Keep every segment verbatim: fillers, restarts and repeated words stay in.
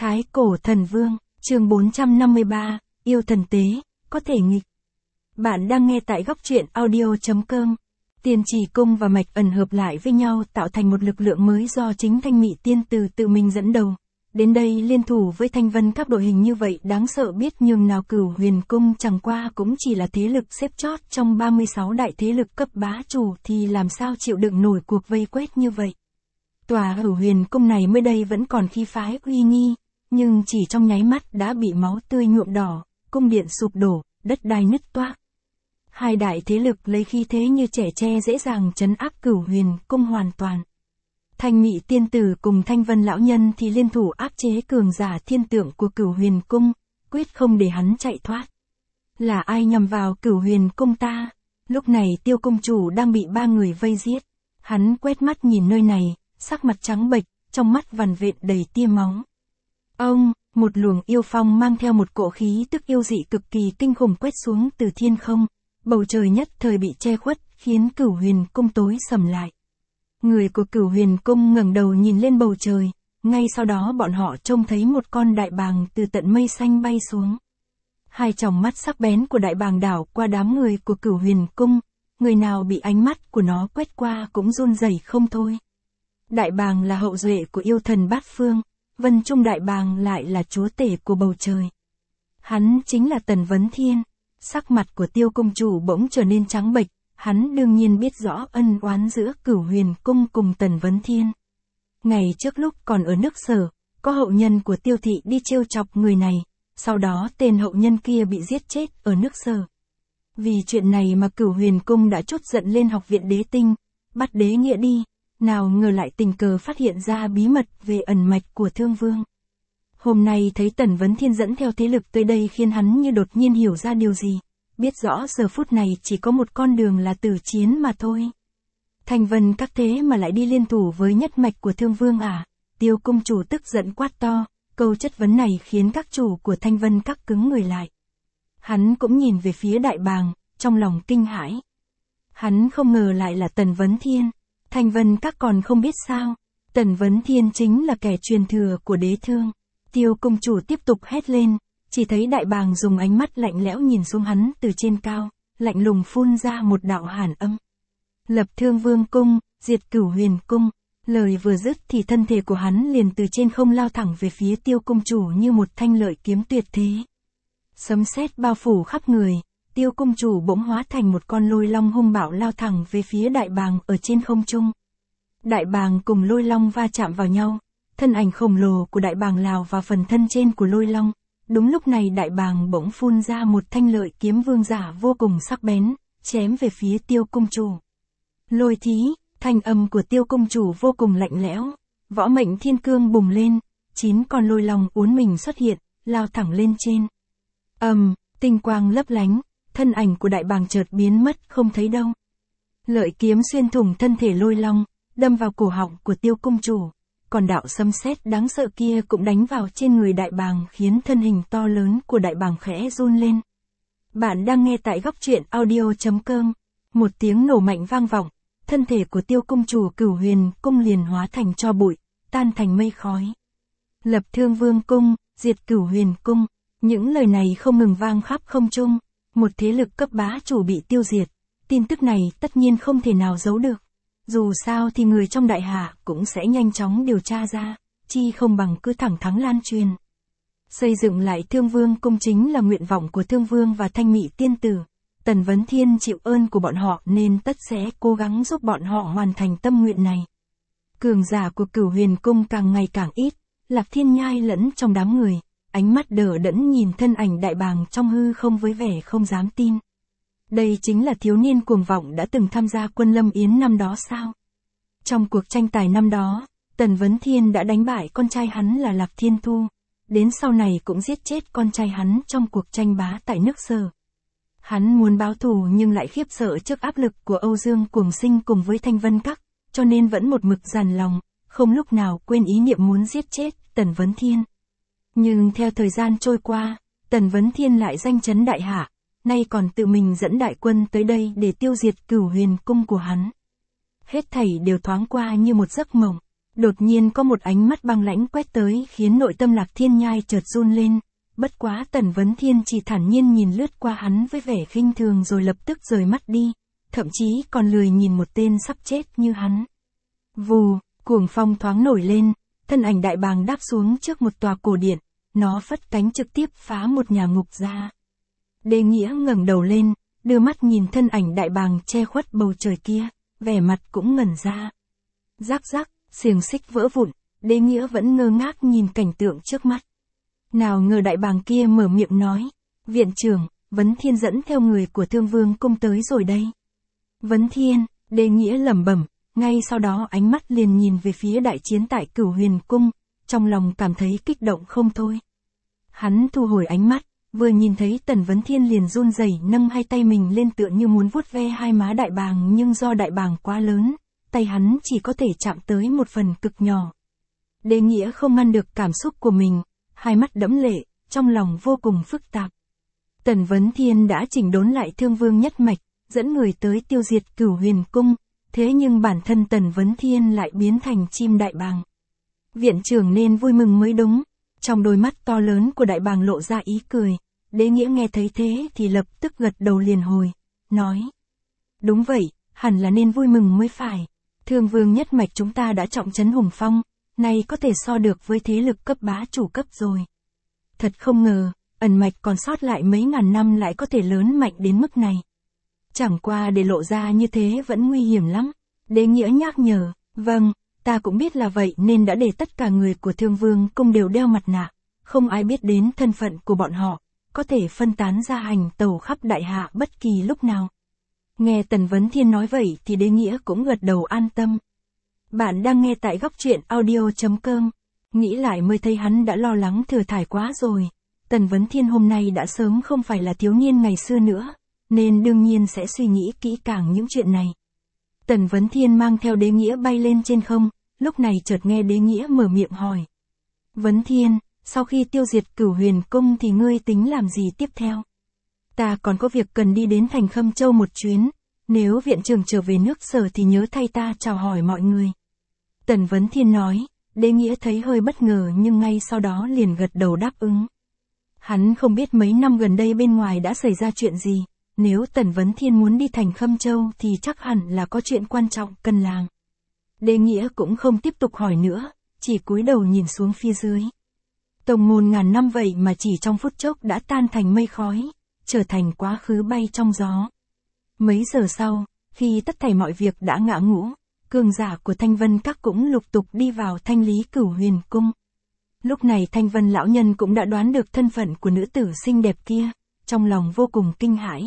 Thái cổ thần vương, chương bốn trăm năm mươi ba, yêu thần tế, có thể nghịch. Bạn đang nghe tại góc truyện audio.com. Tiên trì cung và mạch ẩn hợp lại với nhau tạo thành một lực lượng mới do chính Thanh Mị Tiên Tử tự mình dẫn đầu. Đến đây liên thủ với Thanh Vân các đội hình như vậy đáng sợ biết nhường nào. Cửu Huyền Cung chẳng qua cũng chỉ là thế lực xếp chót trong ba mươi sáu đại thế lực cấp bá chủ thì làm sao chịu đựng nổi cuộc vây quét như vậy. Tòa Cửu Huyền Cung này mới đây vẫn còn khí phái uy nghi, nhưng chỉ trong nháy mắt đã bị máu tươi nhuộm đỏ, cung điện sụp đổ, đất đai nứt toác. Hai đại thế lực lấy khí thế như trẻ tre dễ dàng trấn áp Cửu Huyền Cung hoàn toàn. Thanh Mị Tiên Tử cùng Thanh Vân lão nhân thì liên thủ áp chế cường giả thiên tượng của Cửu Huyền Cung, quyết không để hắn chạy thoát. Là ai nhằm vào Cửu Huyền Cung ta? Lúc này Tiêu công chủ đang bị ba người vây giết. Hắn quét mắt nhìn nơi này, sắc mặt trắng bệch, trong mắt vằn vện đầy tia máu. Ông, một luồng yêu phong mang theo một cỗ khí tức yêu dị cực kỳ kinh khủng quét xuống từ thiên không, bầu trời nhất thời bị che khuất, khiến Cửu Huyền Cung tối sầm lại. Người của Cửu Huyền Cung ngẩng đầu nhìn lên bầu trời, ngay sau đó bọn họ trông thấy một con đại bàng từ tận mây xanh bay xuống. Hai tròng mắt sắc bén của đại bàng đảo qua đám người của Cửu Huyền Cung, người nào bị ánh mắt của nó quét qua cũng run rẩy không thôi. Đại bàng là hậu duệ của yêu thần bát phương, Vân Trung đại bàng lại là chúa tể của bầu trời. Hắn chính là Tần Vấn Thiên. Sắc mặt của Tiêu công chủ bỗng trở nên trắng bệch, hắn đương nhiên biết rõ ân oán giữa Cửu Huyền Cung cùng Tần Vấn Thiên. Ngày trước lúc còn ở nước Sở, có hậu nhân của Tiêu thị đi trêu chọc người này, sau đó tên hậu nhân kia bị giết chết ở nước Sở. Vì chuyện này mà Cửu Huyền Cung đã trút giận lên học viện Đế Tinh, bắt Đế Nghĩa đi, nào ngờ lại tình cờ phát hiện ra bí mật về ẩn mạch của Thương Vương. Hôm nay thấy Tần Vấn Thiên dẫn theo thế lực tới đây khiến hắn như đột nhiên hiểu ra điều gì, biết rõ giờ phút này chỉ có một con đường là tử chiến mà thôi. Thanh Vân các thế mà lại đi liên thủ với nhất mạch của Thương Vương à? Tiêu công chủ tức giận quát to, câu chất vấn này khiến các chủ của Thanh Vân các cứng người lại. Hắn cũng nhìn về phía đại bàng, trong lòng kinh hãi. Hắn không ngờ lại là Tần Vấn Thiên. Thanh Vân các còn không biết sao, Tần Vấn Thiên chính là kẻ truyền thừa của Đế Thương. Tiêu công chủ tiếp tục hét lên, chỉ thấy đại bàng dùng ánh mắt lạnh lẽo nhìn xuống hắn từ trên cao, lạnh lùng phun ra một đạo hàn âm. Lập Thương Vương cung, diệt Cửu Huyền Cung. Lời vừa dứt thì thân thể của hắn liền từ trên không lao thẳng về phía Tiêu công chủ như một thanh lợi kiếm tuyệt thế. Sấm sét bao phủ khắp người, Tiêu công chủ bỗng hóa thành một con lôi long hung bạo lao thẳng về phía đại bàng ở trên không trung. Đại bàng cùng lôi long va chạm vào nhau, thân ảnh khổng lồ của đại bàng lào vào phần thân trên của lôi long. Đúng lúc này đại bàng bỗng phun ra một thanh lợi kiếm vương giả vô cùng sắc bén, chém về phía Tiêu công chủ. Lôi thí, thanh âm của Tiêu công chủ vô cùng lạnh lẽo, võ mệnh thiên cương bùng lên, chín con lôi long uốn mình xuất hiện, lao thẳng lên trên. Ầm, um, tinh quang lấp lánh, thân ảnh của đại bàng chợt biến mất không thấy đâu. Lợi kiếm xuyên thủng thân thể lôi long, đâm vào cổ họng của Tiêu công chủ. Còn đạo sấm sét đáng sợ kia cũng đánh vào trên người đại bàng khiến thân hình to lớn của đại bàng khẽ run lên. Bạn đang nghe tại góc truyện audio.com. Một tiếng nổ mạnh vang vọng, thân thể của Tiêu công chủ Cửu Huyền Cung liền hóa thành tro bụi, tan thành mây khói. Lập Thương Vương cung, diệt Cửu Huyền Cung. Những lời này không ngừng vang khắp không trung. Một thế lực cấp bá chủ bị tiêu diệt. Tin tức này tất nhiên không thể nào giấu được. Dù sao thì người trong đại hạ cũng sẽ nhanh chóng điều tra ra, chi không bằng cứ thẳng thắn lan truyền. Xây dựng lại Thương Vương cung chính là nguyện vọng của Thương Vương và Thanh Mị Tiên Tử. Tần Vấn Thiên chịu ơn của bọn họ nên tất sẽ cố gắng giúp bọn họ hoàn thành tâm nguyện này. Cường giả của Cửu Huyền Cung càng ngày càng ít, Lạc Thiên Nhai lẫn trong đám người, ánh mắt đờ đẫn nhìn thân ảnh đại bàng trong hư không với vẻ không dám tin. Đây chính là thiếu niên cuồng vọng đã từng tham gia quân Lâm Yến năm đó sao? Trong cuộc tranh tài năm đó, Tần Vấn Thiên đã đánh bại con trai hắn là Lạc Thiên Thu, đến sau này cũng giết chết con trai hắn trong cuộc tranh bá tại nước Sở. Hắn muốn báo thù nhưng lại khiếp sợ trước áp lực của Âu Dương Cuồng Sinh cùng với Thanh Vân Các, cho nên vẫn một mực dằn lòng, không lúc nào quên ý niệm muốn giết chết Tần Vấn Thiên. Nhưng theo thời gian trôi qua, Tần Vấn Thiên lại danh chấn đại hạ, nay còn tự mình dẫn đại quân tới đây để tiêu diệt Cửu Huyền Cung của hắn. Hết thảy đều thoáng qua như một giấc mộng. Đột nhiên có một ánh mắt băng lãnh quét tới khiến nội tâm Lạc Thiên Nhai chợt run lên, bất quá Tần Vấn Thiên chỉ thản nhiên nhìn lướt qua hắn với vẻ khinh thường rồi lập tức rời mắt đi, thậm chí còn lười nhìn một tên sắp chết như hắn. Vù, cuồng phong thoáng nổi lên, thân ảnh đại bàng đáp xuống trước một tòa cổ điện, nó phất cánh trực tiếp phá một nhà ngục ra. Đế Nghĩa ngẩng đầu lên, đưa mắt nhìn thân ảnh đại bàng che khuất bầu trời kia, vẻ mặt cũng ngẩn ra. Rắc rắc, xiềng xích vỡ vụn, Đế Nghĩa vẫn ngơ ngác nhìn cảnh tượng trước mắt. Nào ngờ đại bàng kia mở miệng nói, viện trưởng, Vấn Thiên dẫn theo người của Thương Vương cung tới rồi đây. Vấn Thiên, Đế Nghĩa lẩm bẩm, ngay sau đó ánh mắt liền nhìn về phía đại chiến tại Cửu Huyền cung, trong lòng cảm thấy kích động không thôi. Hắn thu hồi ánh mắt, vừa nhìn thấy Tần Vấn Thiên liền run rẩy nâng hai tay mình lên tựa như muốn vuốt ve hai má đại bàng, nhưng do đại bàng quá lớn, tay hắn chỉ có thể chạm tới một phần cực nhỏ. Đế Nghĩa không ngăn được cảm xúc của mình, hai mắt đẫm lệ, trong lòng vô cùng phức tạp. Tần Vấn Thiên đã chỉnh đốn lại Thương Vương nhất mạch, dẫn người tới tiêu diệt Cửu Huyền cung, thế nhưng bản thân Tần Vấn Thiên lại biến thành chim đại bàng. Viện trưởng nên vui mừng mới đúng. Trong đôi mắt to lớn của đại bàng lộ ra ý cười, Đế Nghĩa nghe thấy thế thì lập tức gật đầu liền hồi, nói. Đúng vậy, hẳn là nên vui mừng mới phải. Thương Vương nhất mạch chúng ta đã trọng trấn hùng phong, nay có thể so được với thế lực cấp bá chủ cấp rồi. Thật không ngờ, ẩn mạch còn sót lại mấy ngàn năm lại có thể lớn mạnh đến mức này. Chẳng qua để lộ ra như thế vẫn nguy hiểm lắm. Đế Nghĩa nhắc nhở, vâng, ta cũng biết là vậy nên đã để tất cả người của Thương Vương cung đều đeo mặt nạ, không ai biết đến thân phận của bọn họ, có thể phân tán ra hành tẩu khắp đại hạ bất kỳ lúc nào. Nghe Tần Vấn Thiên nói vậy thì Đế Nghĩa cũng gật đầu an tâm. Bạn đang nghe tại góc truyện audio chấm com, nghĩ lại mới thấy hắn đã lo lắng thừa thải quá rồi. Tần Vấn Thiên hôm nay đã sớm không phải là thiếu niên ngày xưa nữa, nên đương nhiên sẽ suy nghĩ kỹ càng những chuyện này. Tần Vấn Thiên mang theo Đế Nghĩa bay lên trên không, lúc này chợt nghe Đế Nghĩa mở miệng hỏi. Vấn Thiên, sau khi tiêu diệt Cửu Huyền cung thì ngươi tính làm gì tiếp theo? Ta còn có việc cần đi đến thành Khâm Châu một chuyến, nếu viện trưởng trở về nước Sở thì nhớ thay ta chào hỏi mọi người. Tần Vấn Thiên nói, Đế Nghĩa thấy hơi bất ngờ nhưng ngay sau đó liền gật đầu đáp ứng. Hắn không biết mấy năm gần đây bên ngoài đã xảy ra chuyện gì. Nếu Tần Vấn Thiên muốn đi thành Khâm Châu thì chắc hẳn là có chuyện quan trọng cần làm. Đế Nghĩa cũng không tiếp tục hỏi nữa, chỉ cúi đầu nhìn xuống phía dưới. Tông môn ngàn năm vậy mà chỉ trong phút chốc đã tan thành mây khói, trở thành quá khứ bay trong gió. Mấy giờ sau, khi tất thảy mọi việc đã ngã ngũ, cường giả của Thanh Vân Các cũng lục tục đi vào thanh lý Cửu Huyền cung. Lúc này Thanh Vân lão nhân cũng đã đoán được thân phận của nữ tử xinh đẹp kia, trong lòng vô cùng kinh hãi.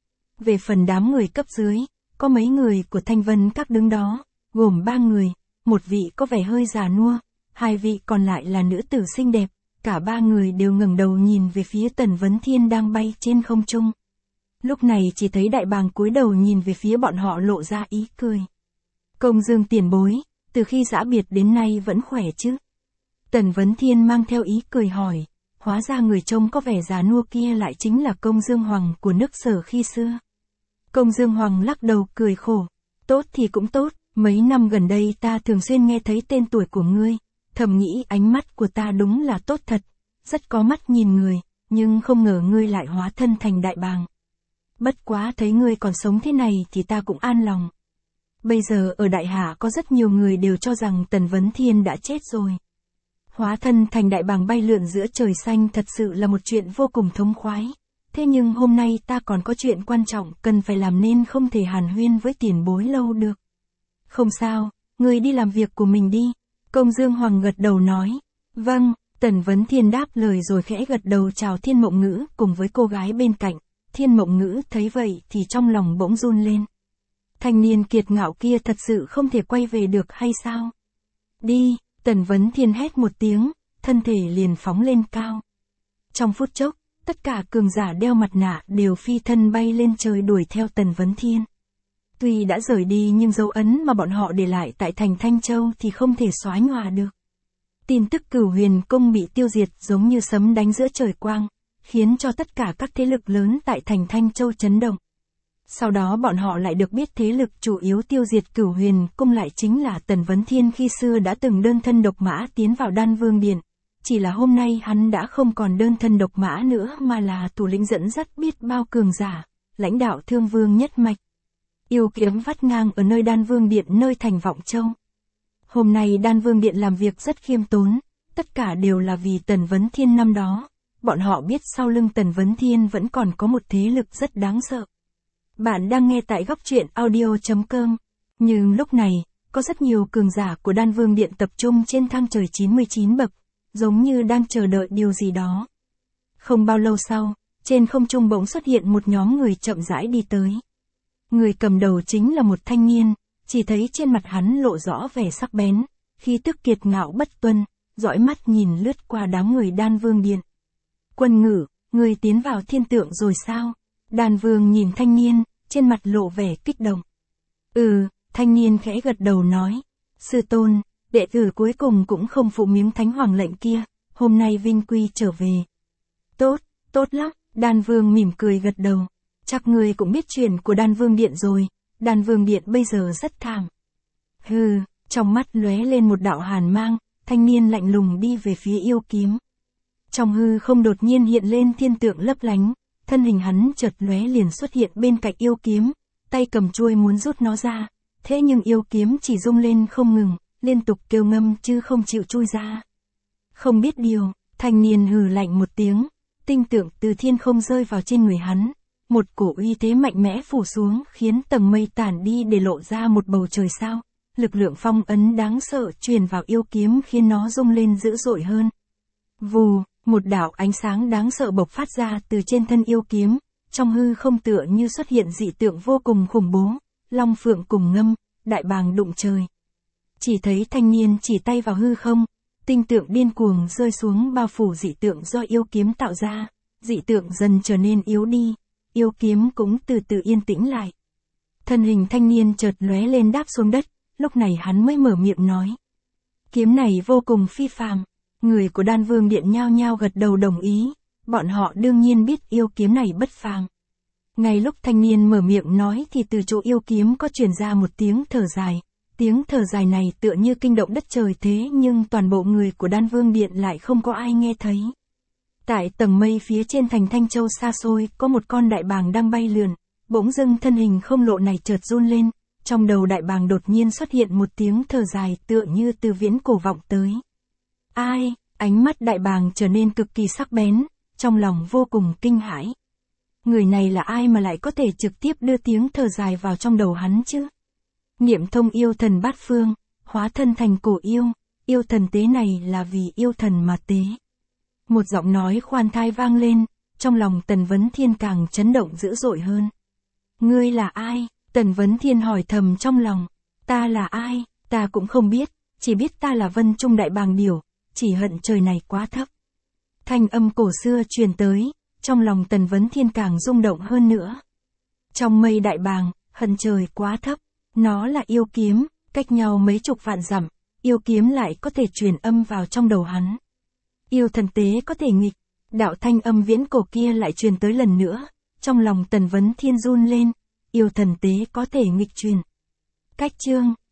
Về phần đám người cấp dưới, có mấy người của Thanh Vân Các đứng đó, gồm ba người, một vị có vẻ hơi già nua, hai vị còn lại là nữ tử xinh đẹp, cả ba người đều ngẩng đầu nhìn về phía Tần Vấn Thiên đang bay trên không trung. Lúc này chỉ thấy đại bàng cúi đầu nhìn về phía bọn họ lộ ra ý cười. Công Dương tiền bối, từ khi giã biệt đến nay vẫn khỏe chứ? Tần Vấn Thiên mang theo ý cười hỏi, hóa ra người trông có vẻ già nua kia lại chính là Công Dương Hoàng của nước Sở khi xưa. Công Dương Hoàng lắc đầu cười khổ, tốt thì cũng tốt, mấy năm gần đây ta thường xuyên nghe thấy tên tuổi của ngươi, thầm nghĩ ánh mắt của ta đúng là tốt thật, rất có mắt nhìn người, nhưng không ngờ ngươi lại hóa thân thành đại bàng. Bất quá thấy ngươi còn sống thế này thì ta cũng an lòng. Bây giờ ở Đại Hạ có rất nhiều người đều cho rằng Tần Vấn Thiên đã chết rồi. Hóa thân thành đại bàng bay lượn giữa trời xanh thật sự là một chuyện vô cùng thống khoái. Thế nhưng hôm nay ta còn có chuyện quan trọng cần phải làm nên không thể hàn huyên với tiền bối lâu được. Không sao, ngươi đi làm việc của mình đi. Công Dương Hoàng gật đầu nói. Vâng, Tần Vấn Thiên đáp lời rồi khẽ gật đầu chào Thiên Mộng Ngữ cùng với cô gái bên cạnh. Thiên Mộng Ngữ thấy vậy thì trong lòng bỗng run lên. Thanh niên kiệt ngạo kia thật sự không thể quay về được hay sao? Đi, Tần Vấn Thiên hét một tiếng, thân thể liền phóng lên cao. Trong phút chốc, tất cả cường giả đeo mặt nạ đều phi thân bay lên trời đuổi theo Tần Vấn Thiên. Tuy đã rời đi nhưng dấu ấn mà bọn họ để lại tại thành Thanh Châu thì không thể xóa nhòa được. Tin tức Cửu Huyền cung bị tiêu diệt giống như sấm đánh giữa trời quang, khiến cho tất cả các thế lực lớn tại thành Thanh Châu chấn động. Sau đó bọn họ lại được biết thế lực chủ yếu tiêu diệt Cửu Huyền Cung lại chính là Tần Vấn Thiên khi xưa đã từng đơn thân độc mã tiến vào Đan Vương Điện. Chỉ là hôm nay hắn đã không còn đơn thân độc mã nữa mà là thủ lĩnh dẫn dắt biết bao cường giả, lãnh đạo Thương Vương nhất mạch. Yêu kiếm vắt ngang ở nơi Đan Vương Điện nơi thành Vọng Châu. Hôm nay Đan Vương Điện làm việc rất khiêm tốn, tất cả đều là vì Tần Vấn Thiên năm đó. Bọn họ biết sau lưng Tần Vấn Thiên vẫn còn có một thế lực rất đáng sợ. Bạn đang nghe tại góc truyện audio.com. Nhưng lúc này, có rất nhiều cường giả của Đan Vương Điện tập trung trên thang trời chín mươi chín bậc, giống như đang chờ đợi điều gì đó. Không bao lâu sau, trên không trung bỗng xuất hiện một nhóm người chậm rãi đi tới. Người cầm đầu chính là một thanh niên, chỉ thấy trên mặt hắn lộ rõ vẻ sắc bén, khí tức kiệt ngạo bất tuân, dõi mắt nhìn lướt qua đám người Đan Vương Điện. Quân Ngữ, người tiến vào thiên tượng rồi sao? Đan Vương nhìn thanh niên, trên mặt lộ vẻ kích động. Ừ, thanh niên khẽ gật đầu nói. Sư tôn, đệ tử cuối cùng cũng không phụ miếng thánh hoàng lệnh kia, hôm nay vinh quy trở về. Tốt, tốt lắm, Đan Vương mỉm cười gật đầu. Chắc người cũng biết chuyện của Đan Vương Điện rồi, Đan Vương Điện bây giờ rất thảm. Hừ, trong mắt lóe lên một đạo hàn mang, thanh niên lạnh lùng đi về phía yêu kiếm. Trong hư không đột nhiên hiện lên thiên tượng lấp lánh, thân hình hắn chợt lóe liền xuất hiện bên cạnh yêu kiếm, tay cầm chuôi muốn rút nó ra, thế nhưng yêu kiếm chỉ rung lên không ngừng, liên tục kêu ngâm chứ không chịu chui ra. Không biết điều, thanh niên hừ lạnh một tiếng, tinh tượng từ thiên không rơi vào trên người hắn, một cổ uy thế mạnh mẽ phủ xuống khiến tầng mây tản đi để lộ ra một bầu trời sao, lực lượng phong ấn đáng sợ truyền vào yêu kiếm khiến nó rung lên dữ dội hơn. Vù, một đạo ánh sáng đáng sợ bộc phát ra từ trên thân yêu kiếm, trong hư không tựa như xuất hiện dị tượng vô cùng khủng bố, long phượng cùng ngâm, đại bàng đụng trời. Chỉ thấy thanh niên chỉ tay vào hư không, tinh tượng điên cuồng rơi xuống bao phủ dị tượng do yêu kiếm tạo ra, dị tượng dần trở nên yếu đi, yêu kiếm cũng từ từ yên tĩnh lại. Thân hình thanh niên chợt lóe lên đáp xuống đất, lúc này hắn mới mở miệng nói. Kiếm này vô cùng phi phàm. Người của Đan Vương Điện nhao nhao gật đầu đồng ý, bọn họ đương nhiên biết yêu kiếm này bất phàm. Ngay lúc thanh niên mở miệng nói thì từ chỗ yêu kiếm có truyền ra một tiếng thở dài, tiếng thở dài này tựa như kinh động đất trời thế nhưng toàn bộ người của Đan Vương Điện lại không có ai nghe thấy. Tại tầng mây phía trên thành Thanh Châu xa xôi có một con đại bàng đang bay lượn, bỗng dưng thân hình không lộ này chợt run lên, trong đầu đại bàng đột nhiên xuất hiện một tiếng thở dài tựa như từ viễn cổ vọng tới. Ai? Ánh mắt đại bàng trở nên cực kỳ sắc bén, trong lòng vô cùng kinh hãi. Người này là ai mà lại có thể trực tiếp đưa tiếng thở dài vào trong đầu hắn chứ? Niệm thông yêu thần bát phương, hóa thân thành cổ yêu, yêu thần tế này là vì yêu thần mà tế. Một giọng nói khoan thai vang lên, trong lòng Tần Vấn Thiên càng chấn động dữ dội hơn. Ngươi là ai? Tần Vấn Thiên hỏi thầm trong lòng. Ta là ai? Ta cũng không biết, chỉ biết ta là Vân Trung Đại Bàng Điểu. Chỉ hận trời này quá thấp. Thanh âm cổ xưa truyền tới, trong lòng Tần Vấn Thiên càng rung động hơn nữa. Trong mây đại bàng, hận trời quá thấp, nó là yêu kiếm, cách nhau mấy chục vạn dặm, yêu kiếm lại có thể truyền âm vào trong đầu hắn. Yêu thần tế có thể nghịch, đạo thanh âm viễn cổ kia lại truyền tới lần nữa, trong lòng Tần Vấn Thiên run lên, yêu thần tế có thể nghịch truyền. Cách chương